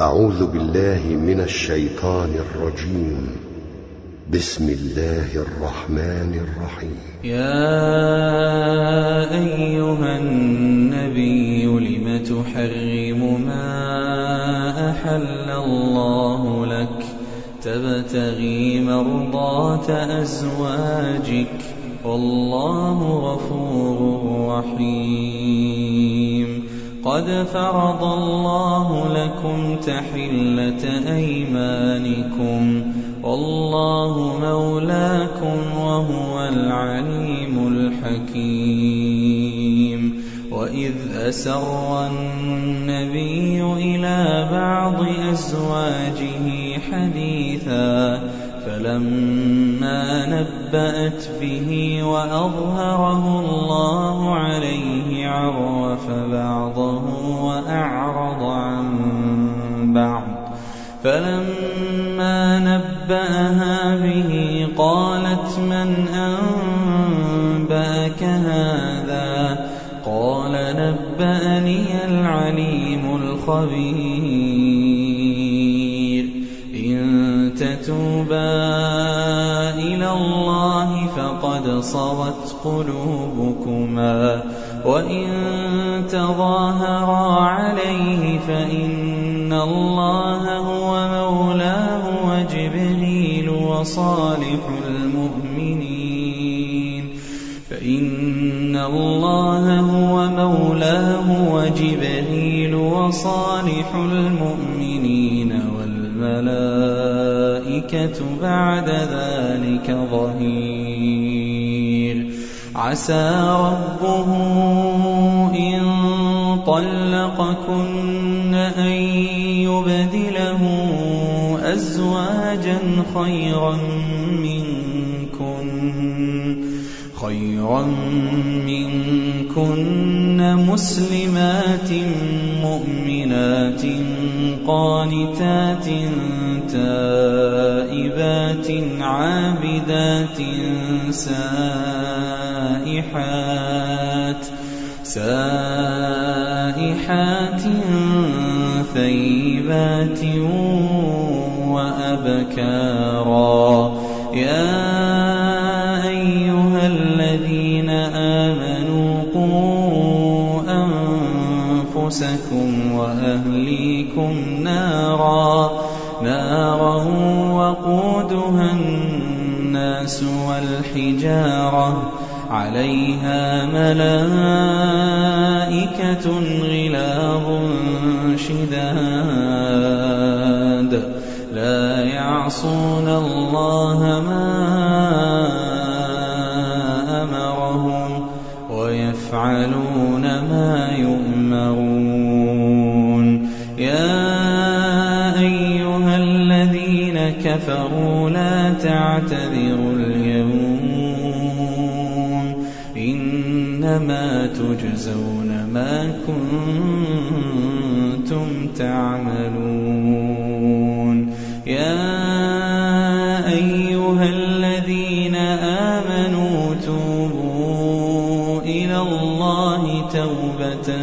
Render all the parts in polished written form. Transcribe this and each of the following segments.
أعوذ بالله من الشيطان الرجيم. بسم الله الرحمن الرحيم. يا أيها النبي لم تحرم ما أحل الله لك تبتغي مرضات أزواجك والله غفور رحيم. قد فرض الله لكم تحلة أيمانكم والله مولاكم وهو العليم الحكيم. وإذ أسر النبي إلى بعض أزواجه حديثا فلما نبأت به وأظهره الله عليه عرف بعضه وأعرض عن بعض. فلما نبأها به قالت من أنبأك هذا؟ قال نبأني العليم الخبير. إن تتوبا إلى الله فقد صغت قلوبكما وإن تظاهرا عليه فإن الله هو مولاه وجبريل وصالح المؤمنين والملائكة بعد ذلك ظهير. عسى ربه إن طلقكن أن يبدله أزواجا خيرا منكن مسلمات مؤمنات قانتات تائبات عابدات سائحات ثيبات وأبكارا. يا أيها الذين آمنوا قوا أنفسكم وأهليكم نارا وقودها الناس والحجارة عليها ملائكة غلاظ شداد لا يعصون الله ما أمرهم ويفعلون ما يؤمرون. يا أيها الذين كفروا لا تعتذروا اليوم إنما تجزون ما كنتم تعملون. يا أيها الذين آمنوا توبوا إلى الله توبة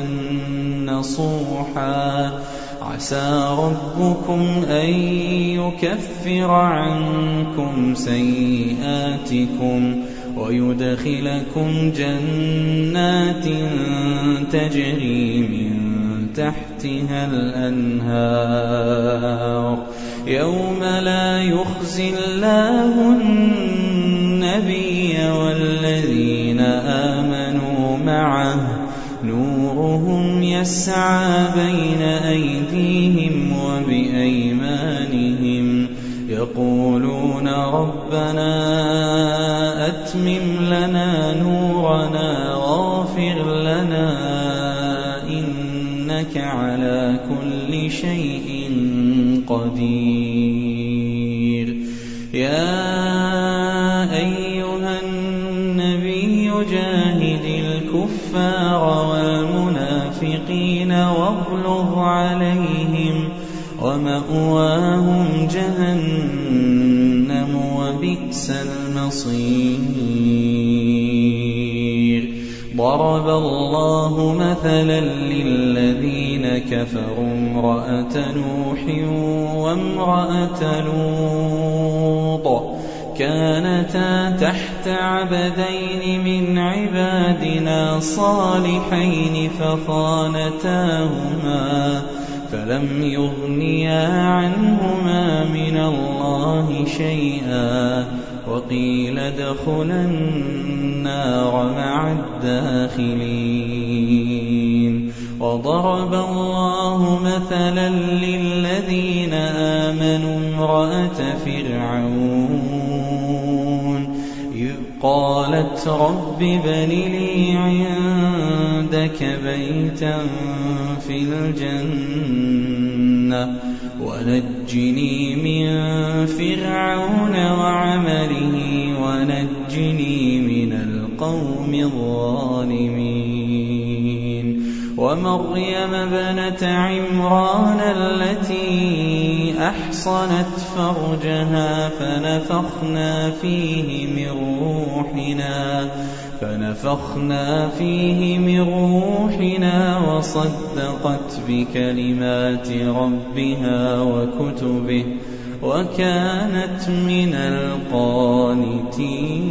نصوحا عسى ربكم أن يكفر عنكم سيئاتكم ويدخلكم جنات تجري من تحتها الأنهار يوم لا يخزي الله النبي والذين آمنوا معه نورهم يسعى بين أيديهم وبأيمانهم يقولون ربنا أتمم لنا نورنا واغفر لنا إنك على كل شيء قدير. يا أيها النبي جاهد الكفار والمنافقين واغلظ عليهم ومأواهم جهنم وبئس المصير. ضرب الله مثلا للذين الذين كفروا امرأة نوح وامرأة لوط كانتا تحت عبدين من عبادنا صالحين فخانتاهما فلم يغنيا عنهما من الله شيئا وقيل ادخلا النار مع الداخلين. وضرب الله مثلا للذين آمنوا امرأة فرعون إذ قالت رب ابن لي عندك بيتا في الجنة ونجني من فرعون وعمله ونجني من القوم الظالمين. ومريم ابنة عمران التي أحصنت فرجها فنفخنا فيه من روحنا وصدقت بكلمات ربها وكتبه وكانت من القانتين.